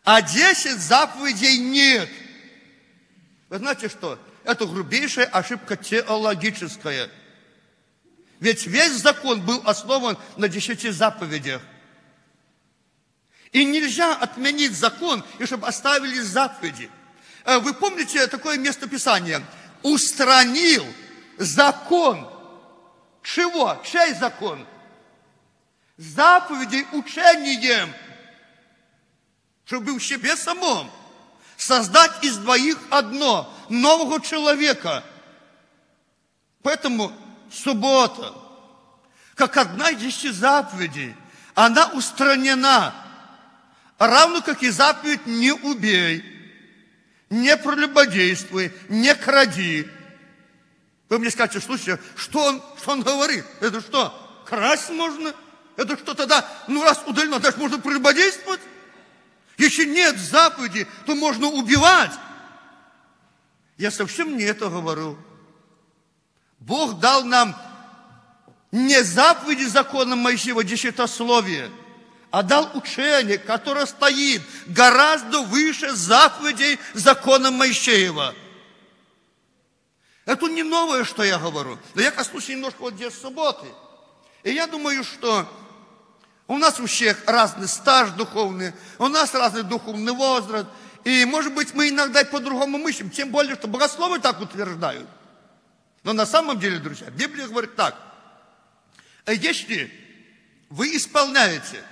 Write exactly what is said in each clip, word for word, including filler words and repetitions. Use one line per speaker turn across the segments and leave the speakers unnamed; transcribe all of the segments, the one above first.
а десять заповедей нет. Вы знаете что? Это грубейшая ошибка теологическая. Ведь весь закон был основан на десяти заповедях. И нельзя отменить закон, и чтобы оставили заповеди. Вы помните такое местописание? Устранил закон. Чего? Чей закон? Заповедей учением. Чтобы в себе самом создать из двоих одно, нового человека. Поэтому суббота, как одна из десяти заповедей, она устранена. Равно как и заповедь «не убей», «не прелюбодействуй», «не кради». Вы мне скажете, слушайте, что он, что он говорит? Это что, красть можно? Это что тогда, ну раз удалено, значит можно прелюбодействовать? Если нет заповеди, то можно убивать. Я совсем не это говорю. Бог дал нам не заповеди закона Моисеева, десятословие, а дал учение, которое стоит гораздо выше заповедей закона Моисеева. Это не новое, что я говорю. Но я коснусь немножко вот здесь субботы. И я думаю, что у нас у всех разный стаж духовный, у нас разный духовный возраст. И, может быть, мы иногда и по-другому мыслим. Тем более, что богословы так утверждают. Но на самом деле, друзья, Библия говорит так. Если вы исполняете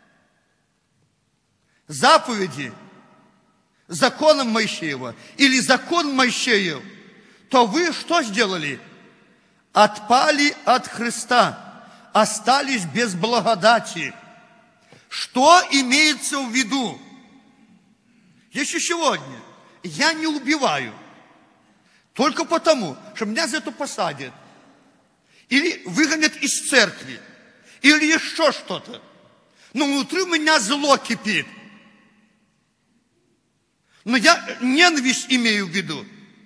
заповеди закона Моисеева или закон Моисеев, то вы что сделали? Отпали от Христа, остались без благодати. Что имеется в виду? Если сегодня я не убиваю, только потому, что меня за это посадят, или выгонят из церкви, или еще что-то, но внутри у меня зло кипит. Но я ненависть имею в виду.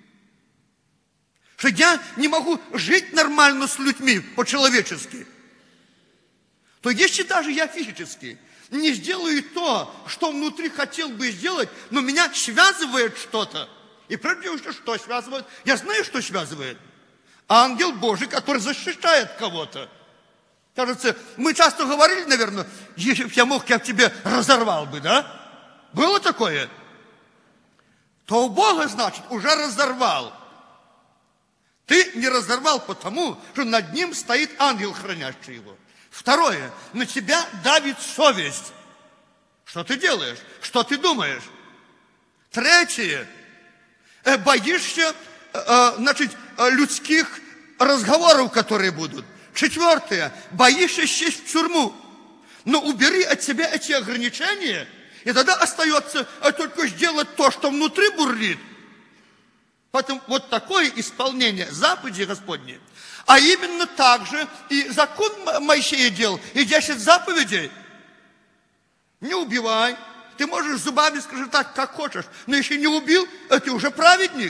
Что я не могу жить нормально с людьми по-человечески. То если даже я физически не сделаю то, что внутри хотел бы сделать, но меня связывает что-то. И прежде всего, что связывает? Я знаю, что связывает. Ангел Божий, который защищает кого-то. Кажется, мы часто говорили, наверное, если бы я мог, я тебе разорвал бы, да? Было такое? То у Бога, значит, уже разорвал. Ты не разорвал потому, что над ним стоит ангел, хранящий его. Второе, на тебя давит совесть. Что ты делаешь? Что ты думаешь? Третье, боишься, значит, людских разговоров, которые будут. Четвертое, боишься сесть в тюрьму. Но убери от себя эти ограничения, и тогда остается только сделать то, что внутри бурлит. Поэтому вот такое исполнение заповедей Господней. А именно так же и закон Моисея делал, и десять заповедей. Не убивай. Ты можешь зубами, скажи так, как хочешь, но если не убил, ты уже праведник.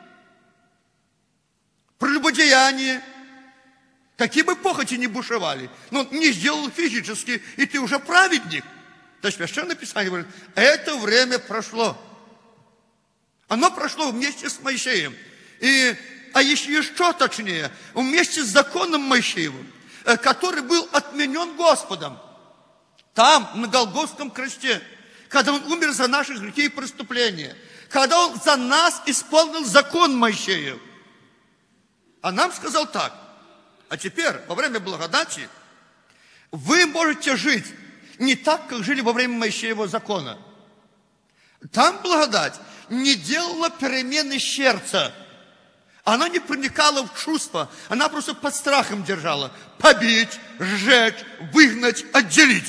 Прелюбодеяние. Какие бы похоти ни бушевали, но не сделал физически, и ты уже праведник. То есть Священное Писание говорит, это время прошло. Оно прошло вместе с Моисеем. И, а если еще точнее, вместе с законом Моисеевым, который был отменен Господом. Там, на Голгофском кресте, когда Он умер за наши грехи и преступления, когда Он за нас исполнил закон Моисеев. А нам сказал так, а теперь, во время благодати, вы можете жить не так, как жили во время Моисеева закона. Там благодать не делала перемены сердца. Она не проникала в чувства. Она просто под страхом держала. Побить, сжечь, выгнать, отделить.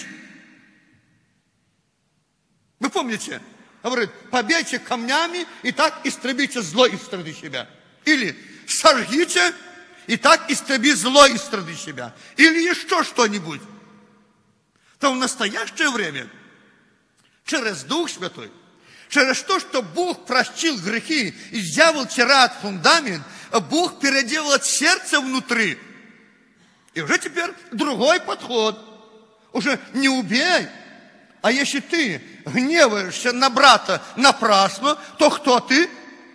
Вы помните? Говорит, побейте камнями и так истребите зло из страны себя. Или сожгите и так истреби зло из страны себя. Или еще что-нибудь. То в настоящее время через Дух Святой, через то, что Бог простил грехи и дьявол тирает фундамент, Бог переделывает сердце внутри. И уже теперь другой подход. Уже не убей, А если ты гневаешься на брата напрасно, то кто ты?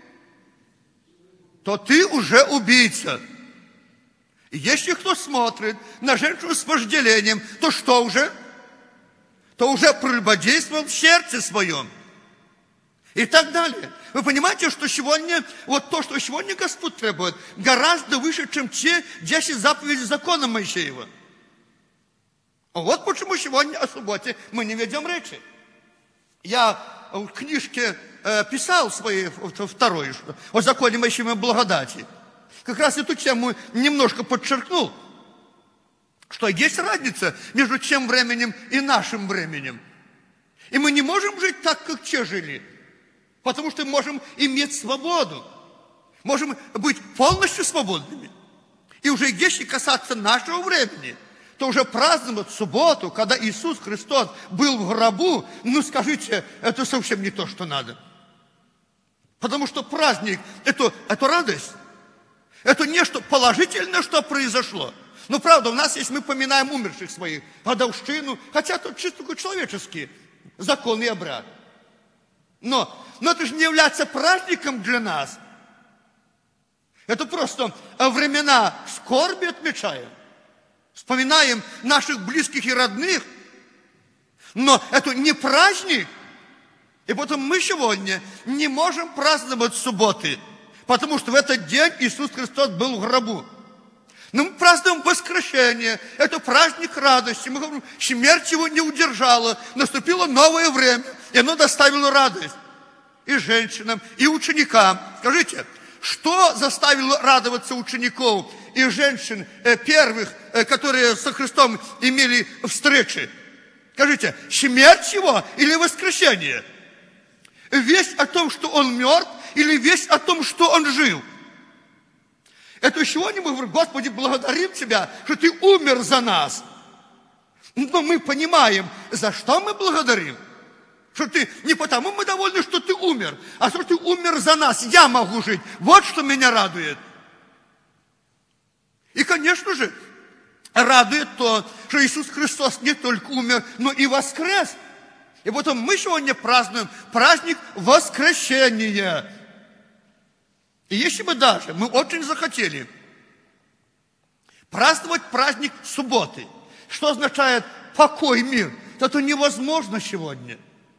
То ты уже убийца. И если кто смотрит на женщину с вожделением, то что уже? То уже прелюбодействовал в сердце своем. И так далее. Вы понимаете, что сегодня, вот то, что сегодня Господь требует, гораздо выше, чем те десять заповедей закона Моисеева. Вот почему сегодня о субботе мы не ведем речи. Я в книжке э, писал своей второй, что, о законе Моисеевой благодати. Как раз эту тему немножко подчеркнул, что есть разница между тем временем и нашим временем. И мы не можем жить так, как те жили, потому что можем иметь свободу, можем быть полностью свободными. И уже если касаться нашего времени, то уже праздновать субботу, когда Иисус Христос был в гробу, ну скажите, это совсем не то, что надо. Потому что праздник это, – это радость. Это нечто положительное, что произошло. Но правда, у нас, если мы поминаем умерших своих, годовщину, хотя это чисто такой человеческий закон и обряд. Но, но это же не является праздником для нас. Это просто времена скорби отмечаем. Вспоминаем наших близких и родных. Но это не праздник. И потом мы сегодня не можем праздновать субботы, потому что в этот день Иисус Христос был в гробу. Но мы празднуем воскресение. Это праздник радости. Мы говорим, смерть его не удержала. Наступило новое время, и оно доставило радость и женщинам, и ученикам. Скажите, что заставило радоваться учеников и женщин э, первых, э, которые со Христом имели встречи? Скажите, смерть его или воскресение? Весть о том, что он мертв, или весть о том, что он жив? Это сегодня мы говорим, Господи, благодарим Тебя, что Ты умер за нас. Но мы понимаем, за что мы благодарим. Что ты, не потому мы довольны, что ты умер, а что ты умер за нас. Я могу жить. Вот что меня радует. И, конечно же, радует то, что Иисус Христос не только умер, но и воскрес. И потом мы сегодня празднуем праздник воскресения. И если бы даже мы очень захотели праздновать праздник субботы, что означает покой, мир, то это невозможно сегодня.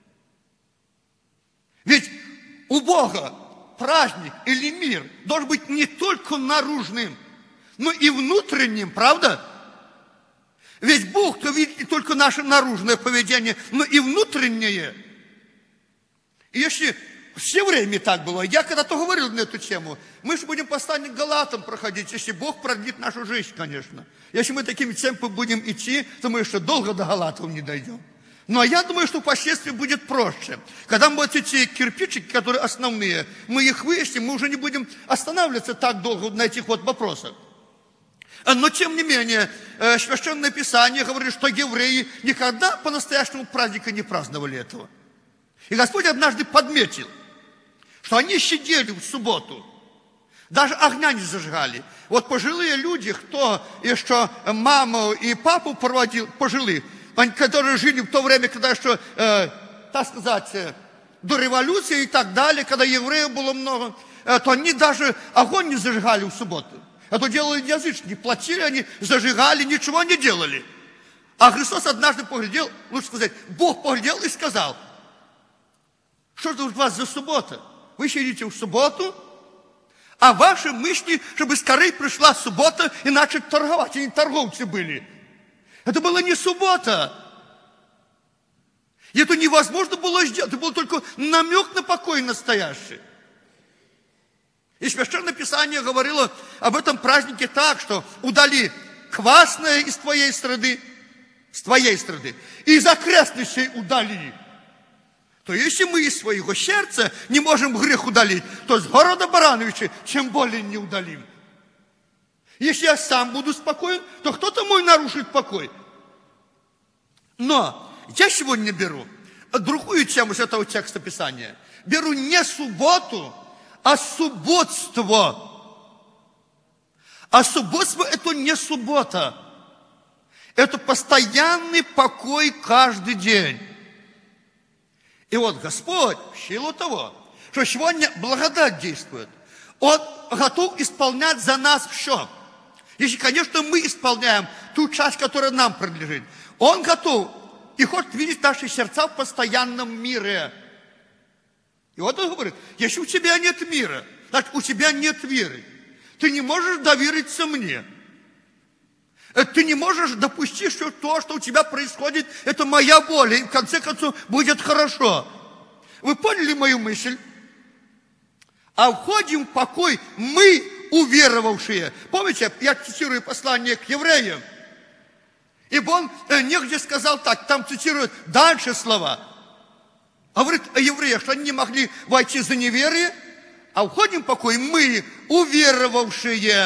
Ведь у Бога праздник или мир должен быть не только наружным, но и внутренним, правда? Ведь Бог, то видит не только наше наружное поведение, но и внутреннее. И если все время так было, я когда-то говорил на эту тему, мы же будем послание к Галатам проходить, если Бог продлит нашу жизнь, конечно. Если мы такими темпами будем идти, то мы еще долго до Галатов не дойдем. Но я думаю, что впоследствии будет проще. Когда мы вот эти кирпичики, которые основные, мы их выясним, мы уже не будем останавливаться так долго на этих вот вопросах. Но, тем не менее, Священное Писание говорит, что евреи никогда по-настоящему праздника не праздновали этого. И Господь однажды подметил, что они сидели в субботу, даже огня не зажигали. Вот пожилые люди, кто еще маму и папу проводил, пожилых, которые жили в то время, когда еще, э, так сказать, э, до революции и так далее, когда евреев было много, э, то они даже огонь не зажигали в субботу. Это делали язычники, платили они, зажигали, ничего не делали. А Христос однажды поглядел, лучше сказать, Бог поглядел и сказал, что это у вас за суббота? Вы сидите в субботу, а ваши мысли, чтобы скорее пришла суббота и начать торговать. Они торговцы были. Это была не суббота. И это невозможно было сделать. Это был только намек на покой настоящий. И Священное Писание говорило об этом празднике так, что удали квасное из твоей страны, с твоей страны, и из окрестностей удали. То если мы из своего сердца не можем грех удалить, то с города Барановича тем более не удалим. Если я сам буду спокоен, то кто-то мой нарушит покой. Но я сегодня беру другую тему с этого текста Писания. Беру не субботу, а субботство. А субботство – это не суббота. Это постоянный покой каждый день. И вот Господь, в силу того, что сегодня благодать действует, Он готов исполнять за нас все. Если, конечно, мы исполняем ту часть, которая нам принадлежит. Он готов и хочет видеть наши сердца в постоянном мире. И вот Он говорит, если у тебя нет мира, значит, у тебя нет веры. Ты не можешь довериться мне. Ты не можешь допустить, что то, что у тебя происходит, это моя воля, и в конце концов будет хорошо. Вы поняли мою мысль? А входим в покой мы, уверовавшие. Помните, я цитирую послание к евреям. Ибо он негде сказал так, там цитируют дальше слова. А говорит о евреях, что они не могли войти за неверие, а входим в покой мы, уверовавшие.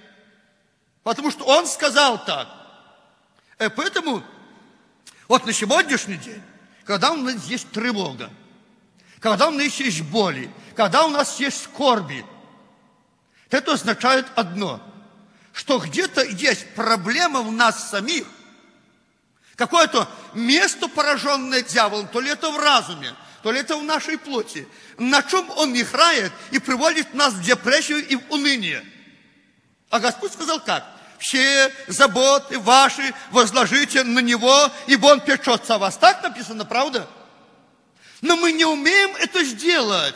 Потому что он сказал так. И поэтому вот на сегодняшний день, когда у нас есть тревога, когда у нас есть боли, когда у нас есть скорби, это означает одно, что где-то есть проблема в нас самих, какое-то место, пораженное дьяволом, то ли это в разуме, то ли это в нашей плоти, на чем он играет и приводит нас в депрессию и в уныние. А Господь сказал как? Все заботы ваши возложите на Него, ибо Он печется о вас. Так написано, правда? Но мы не умеем это сделать.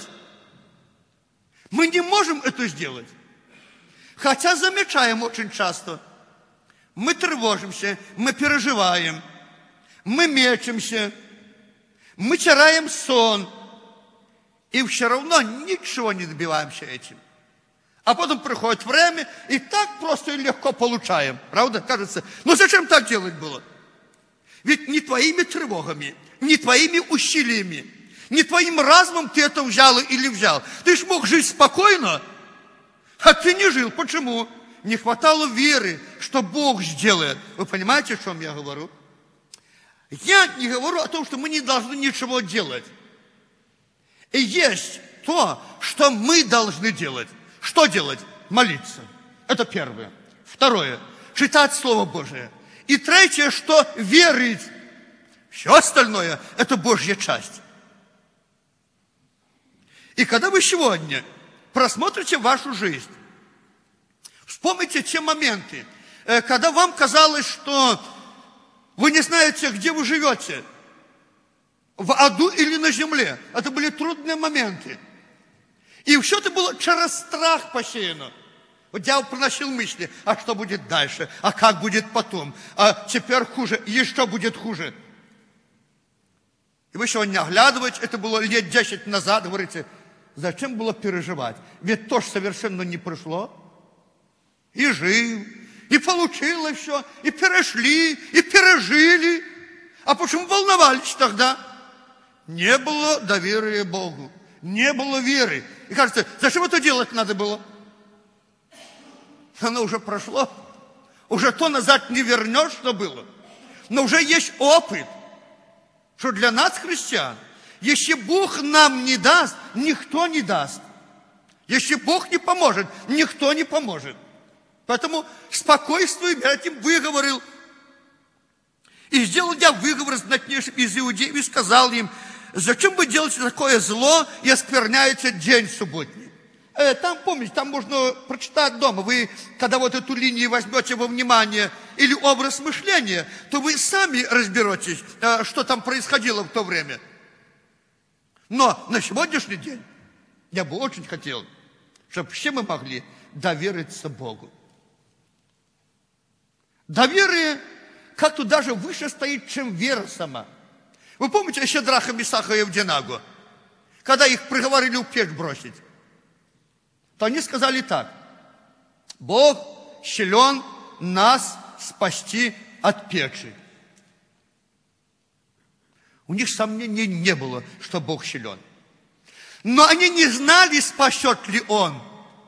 Мы не можем это сделать. Хотя замечаем очень часто. Мы тревожимся, мы переживаем, мы мечемся, мы теряем сон. И все равно ничего не добиваемся этим. А потом приходит время, и так просто и легко получаем. Правда? Кажется, ну зачем так делать было? Ведь не твоими тревогами, не твоими усилиями, не твоим разумом ты это взял или взял. Ты ж мог жить спокойно, а ты не жил. Почему? Не хватало веры, что Бог сделает. Вы понимаете, о чем я говорю? Я не говорю о том, что мы не должны ничего делать. И есть то, что мы должны делать. Что делать? Молиться. Это первое. Второе. Читать Слово Божие. И третье, что верить. Все остальное – это Божья часть. И когда вы сегодня просмотрите вашу жизнь, вспомните те моменты, когда вам казалось, что вы не знаете, где вы живете, в аду или на земле. Это были трудные моменты. И все это было через страх посеяно. Вот дьявол приносил мысли, а что будет дальше, а как будет потом, а теперь хуже, еще будет хуже. И вы сегодня оглядываете, это было лет десять назад, говорите, зачем было переживать? Ведь то же совершенно не пришло. И жил, и получилось все, и перешли, и пережили. А почему волновались тогда? Не было доверия Богу, не было веры. И кажется, зачем это делать надо было? Оно уже прошло. Уже то назад не вернешь, что было. Но уже есть опыт, что для нас, христиан, если Бог нам не даст, никто не даст. Если Бог не поможет, никто не поможет. Поэтому спокойствие этим выговорил. И сделал я выговор знатнейшим из иудеев и сказал им, зачем вы делаете такое зло и оскверняете день субботний? Э, там, помните, там можно прочитать дома. Вы, когда вот эту линию возьмете во внимание или образ мышления, то вы сами разберетесь, э, что там происходило в то время. Но на сегодняшний день я бы очень хотел, чтобы все мы могли довериться Богу. Доверие как-то даже выше стоит, чем вера сама. Вы помните Шедраха, Месаха и Авденаго? Когда их приговорили в печь бросить, то они сказали так. Бог силен нас спасти от печи. У них сомнений не было, что Бог силен. Но они не знали, спасет ли Он.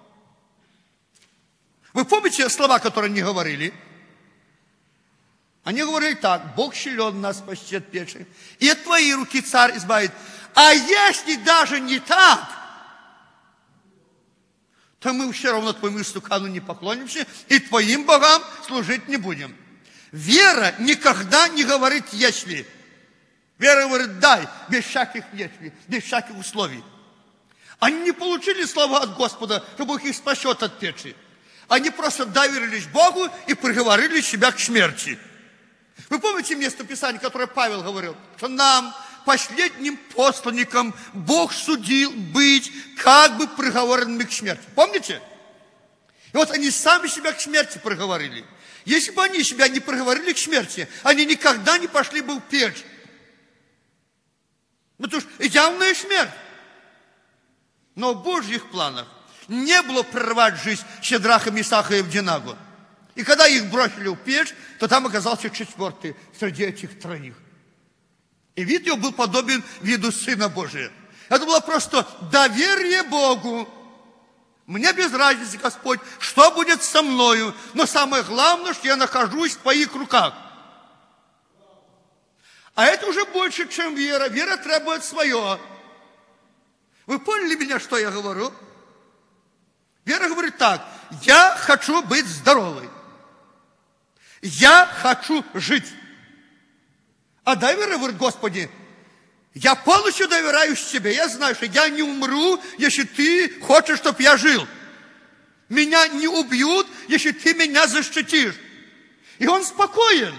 Вы помните слова, которые они говорили? Они говорили так, Бог силен нас спасти от печи, и от твоей руки царь избавит. А если даже не так, то мы все равно твоему истукану не поклонимся и твоим богам служить не будем. Вера никогда не говорит «если». Вера говорит, дай, без всяких ветвей, без всяких условий. Они не получили слова от Господа, что Бог их спасет от печи. Они просто доверились Богу и приговорили себя к смерти. Вы помните место Писания, которое Павел говорил, что нам, последним посланникам, Бог судил быть как бы приговоренными к смерти. Помните? И вот они сами себя к смерти приговорили. Если бы они себя не приговорили к смерти, они никогда не пошли бы в печь. Потому что явная смерть. Но в Божьих планах не было прервать жизнь Шедраха, Месаха и Авденаго. И когда их бросили в печь, то там оказался четвертый среди этих троих. И вид его был подобен виду Сына Божия. Это было просто доверие Богу. Мне без разницы, Господь, что будет со мною, но самое главное, что я нахожусь в Твоих руках. А это уже больше, чем вера. Вера требует свое. Вы поняли меня, что я говорю? Вера говорит так: я хочу быть здоровой. Я хочу жить. А вера говорит: Господи, я полностью доверяюсь Тебе. Я знаю, что я не умру, если Ты хочешь, чтобы я жил. Меня не убьют, если Ты меня защитишь. И он спокоен.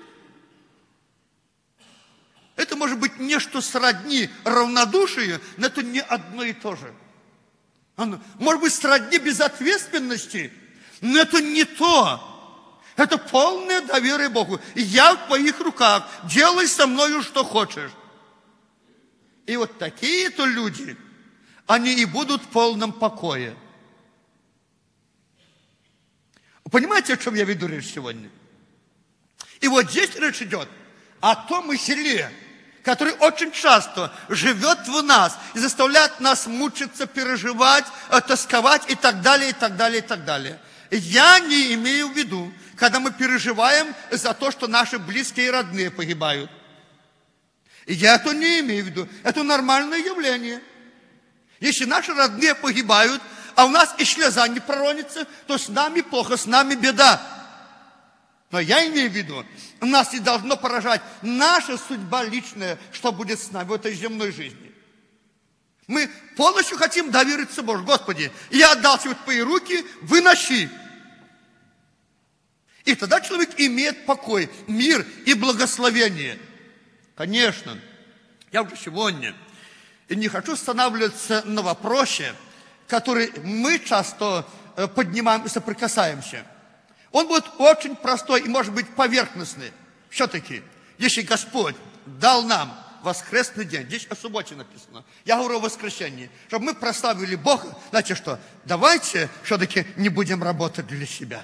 Это может быть нечто сродни равнодушию, но это не одно и то же. Оно может быть сродни безответственности, но это не то. Это полное доверие Богу. Я в Твоих руках. Делай со мною, что хочешь. И вот такие-то люди, они и будут в полном покое. Понимаете, о чем я веду речь сегодня? И вот здесь речь идет о том селе, который очень часто живет в нас и заставляет нас мучиться, переживать, тосковать и так далее, и так далее, и так далее. Я не имею в виду, когда мы переживаем за то, что наши близкие и родные погибают. Я это не имею в виду. Это нормальное явление. Если наши родные погибают, а у нас и слеза не проронится, то с нами плохо, с нами беда. Но я имею в виду, нас не должно поражать наша судьба личная, что будет с нами в этой земной жизни. Мы полностью хотим довериться Богу. Господи, я отдал тебе в Твои руки, выноси. И тогда человек имеет покой, мир и благословение. Конечно, я уже сегодня не хочу останавливаться на вопросе, который мы часто поднимаем и соприкасаемся. Он будет очень простой и, может быть, поверхностный. Все-таки, если Господь дал нам воскресный день, здесь о субботе написано, я говорю о воскресенье, чтобы мы прославили Бога, знаете что, давайте все-таки не будем работать для себя.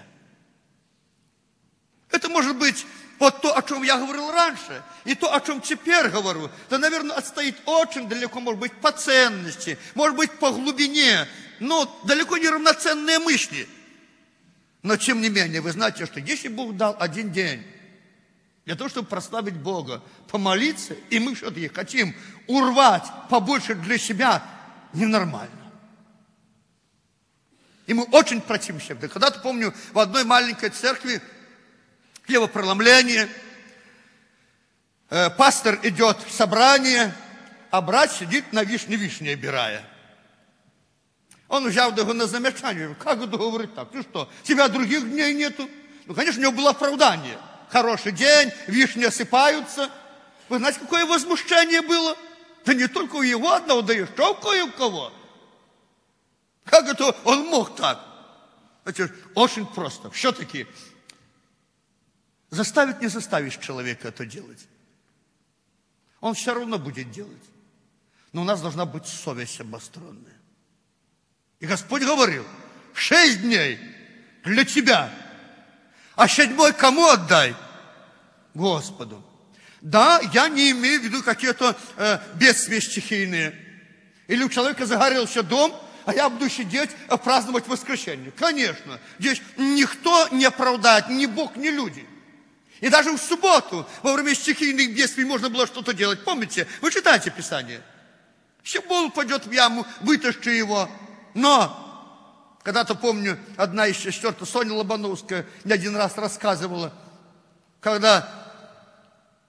Это может быть вот то, о чем я говорил раньше, и то, о чем теперь говорю, это, наверное, отстоит очень далеко, может быть, по ценности, может быть, по глубине, но далеко не равноценные мысли. Но, тем не менее, вы знаете, что если Бог дал один день для того, чтобы прославить Бога, помолиться, и мы все-таки хотим урвать побольше для себя, ненормально. И мы очень противимся. Когда-то, помню, в одной маленькой церкви, хлебопроломление, э, пастор идет в собрание, а брат сидит на вишне вишни обирая. Он взял его на замечание. Как это говорить так? Ты что, тебя других дней нету? Ну, конечно, у него было оправдание. Хороший день, вишни осыпаются. Вы знаете, какое возмущение было? Да не только у его одного, да еще у кое-кого. Как это он мог так? Это очень просто. Все-таки заставить не заставишь человека это делать. Он все равно будет делать. Но у нас должна быть совесть обостренная. И Господь говорил: шесть дней для тебя, а седьмой кому отдай? Господу. Да, я не имею в виду какие-то э, бедствия стихийные. Или у человека загорелся дом, а я буду сидеть, э, праздновать воскресенье. Конечно, здесь никто не оправдает, ни Бог, ни люди. И даже в субботу, во время стихийных бедствий, можно было что-то делать. Помните, вы читаете Писание? Щебол пойдет в яму, вытащи его. Но, когда-то помню, одна из сестер, Соня Лобановская, мне один раз рассказывала, когда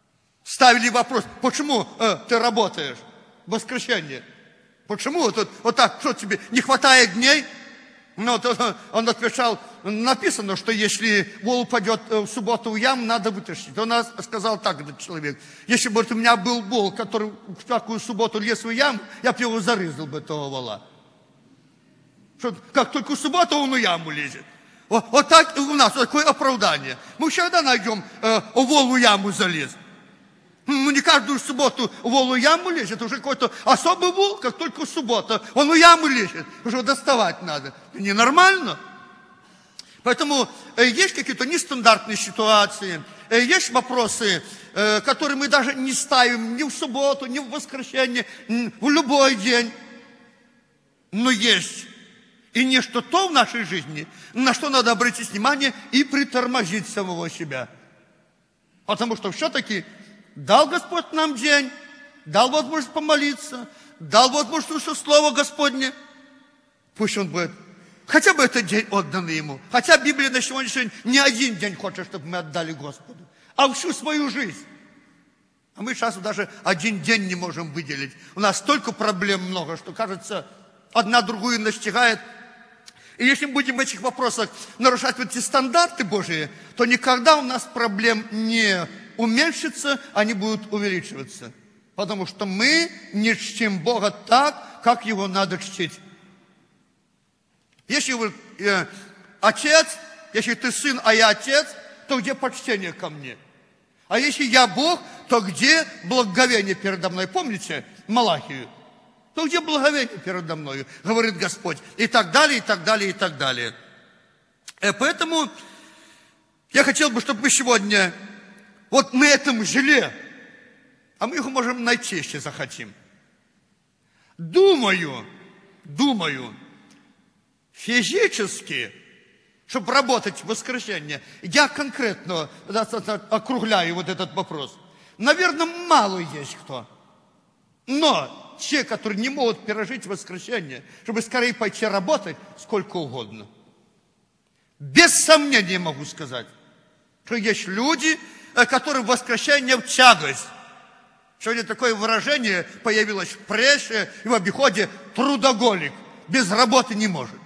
ставили вопрос, почему э, ты работаешь в воскресенье? Почему тут вот так, что тебе, не хватает дней? Ну, то он отвечал, написано, что если вол упадет в субботу в яму, надо вытащить. Он сказал так, этот человек, если бы вот у меня был вол, который в всякую субботу лез в яму, я бы его зарезал бы, этого вола. Что, как только в субботу он в яму лезет. Вот, вот так у нас, вот такое оправдание. Мы всегда найдем, э, вол в яму залез. Ну, не каждую субботу вол в яму лезет, это уже какой-то особый вол, как только в субботу. Он в яму лезет, уже доставать надо. Ненормально. Поэтому э, есть какие-то нестандартные ситуации, э, есть вопросы, э, которые мы даже не ставим ни в субботу, ни в воскресенье, ни в любой день. Но есть и нечто то в нашей жизни, на что надо обратить внимание и притормозить самого себя. Потому что все-таки дал Господь нам день, дал возможность помолиться, дал возможность услышать Слово Господне. Пусть он будет, хотя бы этот день отданный ему. Хотя Библия на сегодняшний день не один день хочет, чтобы мы отдали Господу, а всю свою жизнь. А мы сейчас даже один день не можем выделить. У нас столько проблем много, что, кажется, одна другую настигает. И если мы будем в этих вопросах нарушать вот эти стандарты Божии, то никогда у нас проблем не уменьшится, они будут увеличиваться. Потому что мы не чтим Бога так, как Его надо чтить. Если вы э, отец, если ты сын, а я отец, то где почтение ко мне? А если я Бог, то где благоговение передо мной? Помните Малахию? То где благоговение передо мной, говорит Господь. И так далее, и так далее, и так далее. И поэтому я хотел бы, чтобы мы сегодня вот на этом желе, а мы его можем найти, если захотим. Думаю, думаю, физически, чтобы работать в воскресенье, я конкретно округляю вот этот вопрос. Наверное, мало есть кто. Но те, которые не могут пережить воскресенье, чтобы скорее пойти работать, сколько угодно. Без сомнения могу сказать, что есть люди, которые в воскресенье в тягость. Сегодня такое выражение появилось в прессе и в обиходе: трудоголик, без работы не может.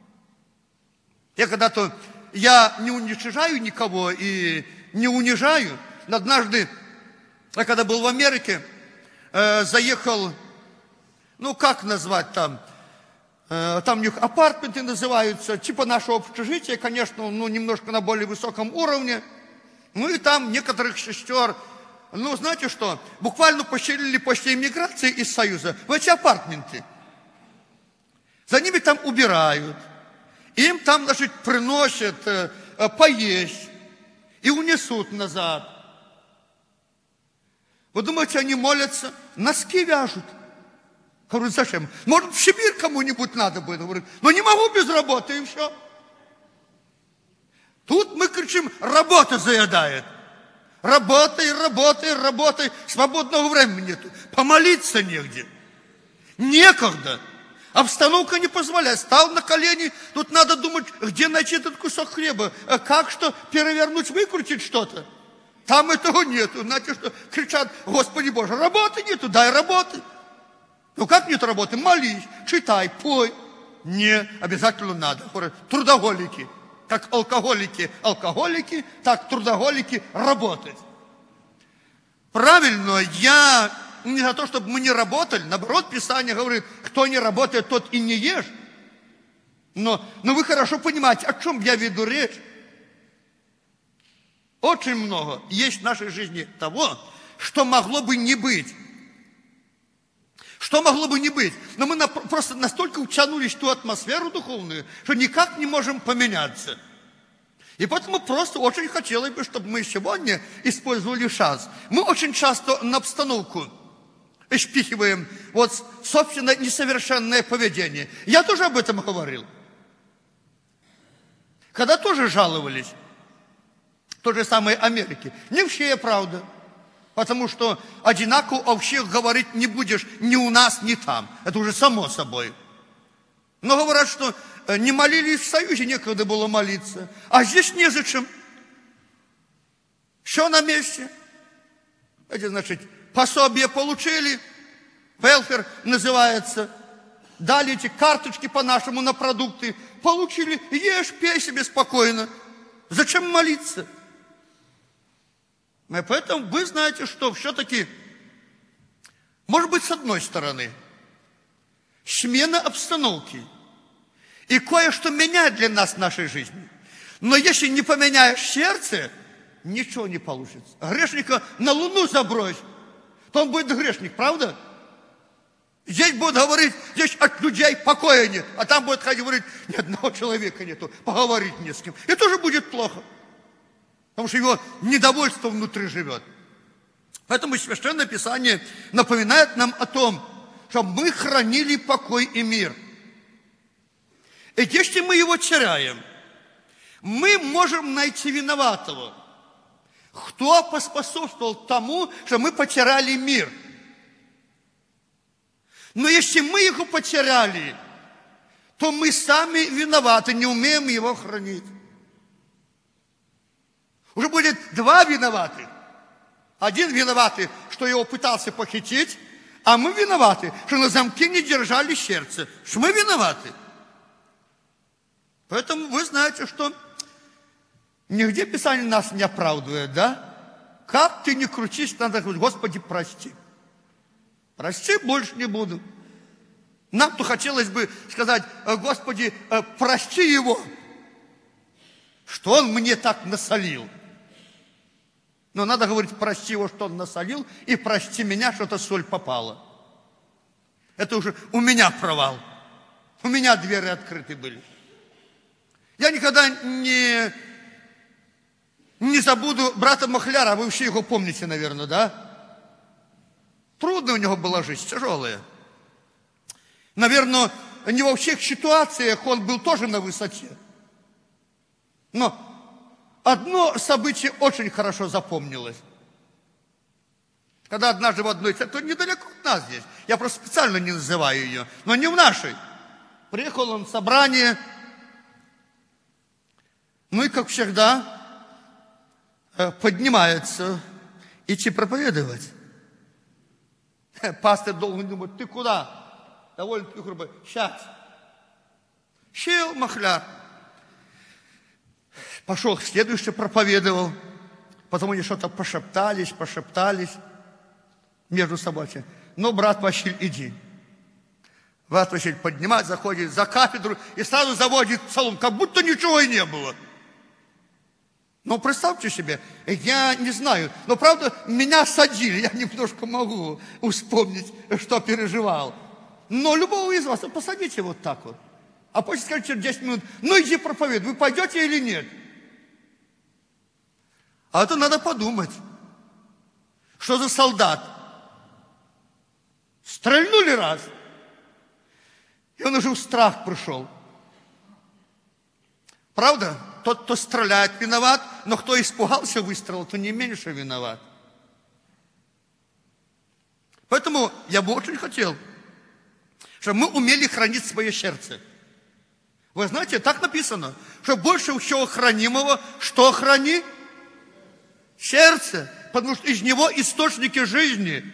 Я когда-то, я не уничижаю никого и не унижаю. Однажды, я когда был в Америке, э, заехал, ну как назвать там, э, там у них апартменты называются, типа нашего общежития, конечно, ну немножко на более высоком уровне. Ну и там некоторых сестер, ну знаете что, буквально поселили после иммиграции из Союза в эти апартменты. За ними там убирают, им там, значит, приносят э, э, поесть и унесут назад. Вы думаете, они молятся? Носки вяжут. Говорю, зачем? Может, в Сибирь кому-нибудь надо будет? Говорю, но не могу без работы, и все. Тут мы кричим: работа заедает. Работай, работай, работай. Свободного времени нету. Помолиться негде. Некогда. Обстановка не позволяет. Стал на колени. Тут надо думать, где найти этот кусок хлеба. Как что, перевернуть, выкрутить что-то. Там этого нету. Знаете, что кричат: Господи Боже, работы нету, дай работы. Ну как нет работы? Молись, читай, пой. Не, обязательно надо. Трудоголики. Как алкоголики, алкоголики, так трудоголики работать. Правильно, я не за то, чтобы мы не работали. Наоборот, Писание говорит, кто не работает, тот и не ешь. Но, но вы хорошо понимаете, о чем я веду речь. Очень много есть в нашей жизни того, что могло бы не быть. Что могло бы не быть? Но мы на, просто настолько утянулись в ту атмосферу духовную, что никак не можем поменяться. И поэтому просто очень хотелось бы, чтобы мы сегодня использовали шанс. Мы очень часто на обстановку шпихиваем вот собственно несовершенное поведение. Я тоже об этом говорил. Когда тоже жаловались, то же самое Америке. Не все, правда. Потому что одинаково о всех говорить не будешь ни у нас, ни там. Это уже само собой. Но говорят, что не молились в Союзе, некогда было молиться. А здесь незачем. Все на месте. Эти, значит, пособие получили, велфер называется, дали эти карточки по-нашему на продукты, получили, ешь, пей себе спокойно. Зачем молиться? И поэтому вы знаете, что все-таки, может быть, с одной стороны, смена обстановки и кое-что меняет для нас в нашей жизни. Но если не поменяешь сердце, ничего не получится. Грешника на луну забрось, то он будет грешник, правда? Здесь будут говорить, здесь от людей покоя нет, а там будет ходить говорить, ни одного человека нету, поговорить не с кем. И тоже будет плохо, потому что его недовольство внутри живет. Поэтому Священное Писание напоминает нам о том, что мы хранили покой и мир. И если мы его теряем, мы можем найти виноватого. Кто поспособствовал тому, что мы потеряли мир? Но если мы его потеряли, то мы сами виноваты, не умеем его хранить. Уже будет два виноваты. Один виноватый, что его пытался похитить, а мы виноваты, что на замке не держали сердце. Что мы виноваты. Поэтому вы знаете, что нигде Писание нас не оправдывает, да? Как ты не крутись, надо говорить, Господи, прости. Прости, больше не буду. Нам-то хотелось бы сказать, Господи, прости его, что он мне так насолил. Но надо говорить, прости его, что он насолил, и прости меня, что-то соль попала. Это уже у меня провал. У меня двери открыты были. Я никогда не, не забуду брата Махляра, вы все его помните, наверное, да? Трудно у него была жизнь, тяжелая. Наверное, не во всех ситуациях он был тоже на высоте. Но одно событие очень хорошо запомнилось. Когда однажды в одной церкви, недалеко от нас здесь, я просто специально не называю ее, но не в нашей. Приехал он в собрание, ну и, как всегда, поднимается идти проповедовать. Пастор должен думать, ты куда? Довольно-таки грубо. Сейчас. Сел Махляр. Пошел, следующий проповедовал. Потом они что-то пошептались, пошептались между собой. Ну, брат Василь, иди. Брат Василь поднимает, заходит за кафедру и сразу заводит псалом, как будто ничего и не было. Ну, представьте себе, я не знаю, но правда, меня садили, я немножко могу вспомнить, что переживал. Но любого из вас, посадите вот так вот. А после скажите через десять минут, ну иди проповедуй, вы пойдете или нет? А это надо подумать. Что за солдат? Стрельнули раз, и он уже в страх пришел. Правда? Тот, кто стреляет, виноват, но кто испугался выстрела, то не меньше виноват. Поэтому я бы очень хотел, чтобы мы умели хранить свое сердце. Вы знаете, так написано, что больше всего хранимого, что храни? Сердце, потому что из него источники жизни.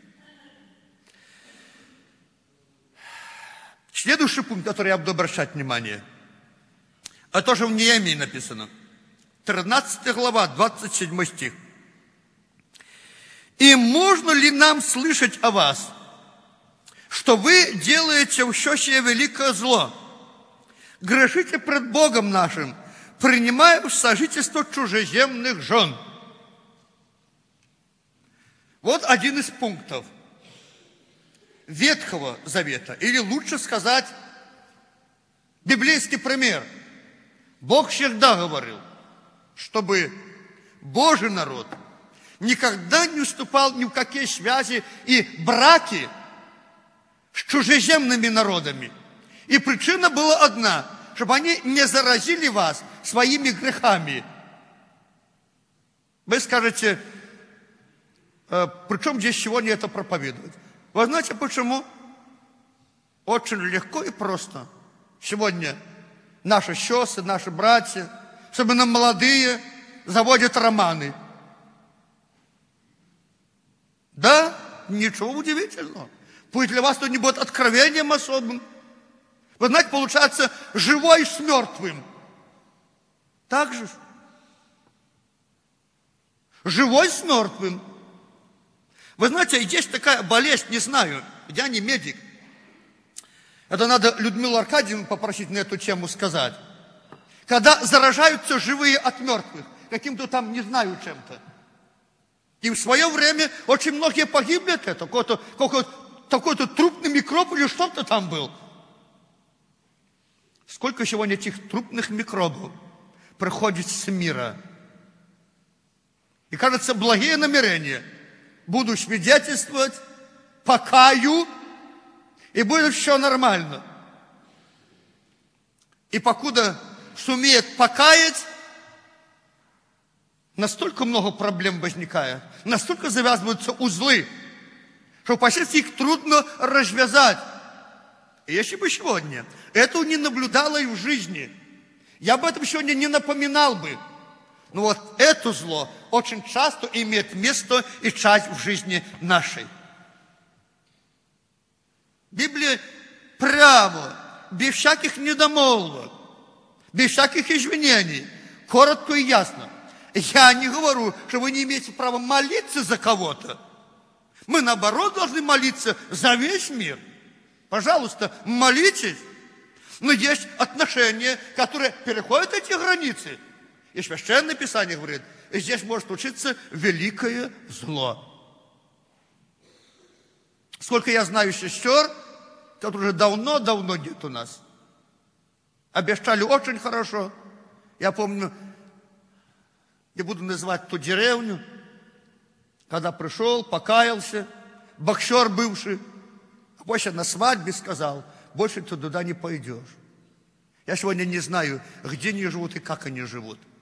Следующий пункт, который я буду обращать внимание, а тоже в Неемии написано. тринадцатая глава, двадцать седьмой стих. «И можно ли нам слышать о вас, что вы делаете все сие великое зло, грешите пред Богом нашим, принимая в сожительство чужеземных жен?» Вот один из пунктов Ветхого Завета, или лучше сказать, библейский пример. Бог всегда говорил, чтобы Божий народ никогда не уступал ни в какие связи и браки с чужеземными народами. И причина была одна, чтобы они не заразили вас своими грехами. Вы скажете, при чем здесь сегодня это проповедовать? Вы знаете почему? Очень легко и просто. Сегодня наши сестры, наши братья, особенно молодые, заводят романы. Да, ничего удивительного. Пусть для вас это не будет откровением особым. Вы знаете, получается, живой с мертвым. Так же. Живой с мертвым. Вы знаете, есть такая болезнь, не знаю, я не медик. Это надо Людмилу Аркадьевну попросить на эту тему сказать. Когда заражаются живые от мертвых, каким-то там, не знаю, чем-то. И в свое время очень многие погибли от этого. Какой-то, какой-то, такой-то трупный микроб или что-то там был. Сколько сегодня этих трупных микробов приходит с мира. И кажется, благие намерения. Буду свидетельствовать, покаю, и будет все нормально. И покуда сумеет покаять, настолько много проблем возникает, настолько завязываются узлы, что впоследствии их трудно развязать. И если бы сегодня этого не наблюдало и в жизни, я об этом сегодня не напоминал бы. Но вот это зло очень часто имеет место и часть в жизни нашей. Библия прямо, без всяких недомолвок, без всяких извинений, коротко и ясно. Я не говорю, что вы не имеете права молиться за кого-то. Мы, наоборот, должны молиться за весь мир. Пожалуйста, молитесь. Но есть отношения, которые переходят эти границы. И Священное Писание говорит, и здесь может случиться великое зло. Сколько я знаю сестер, которые уже давно-давно нет у нас. Обещали очень хорошо. Я помню, не буду называть ту деревню, когда пришел, покаялся, боксер бывший, а после на свадьбе сказал, больше ты туда не пойдешь. Я сегодня не знаю, где они живут и как они живут.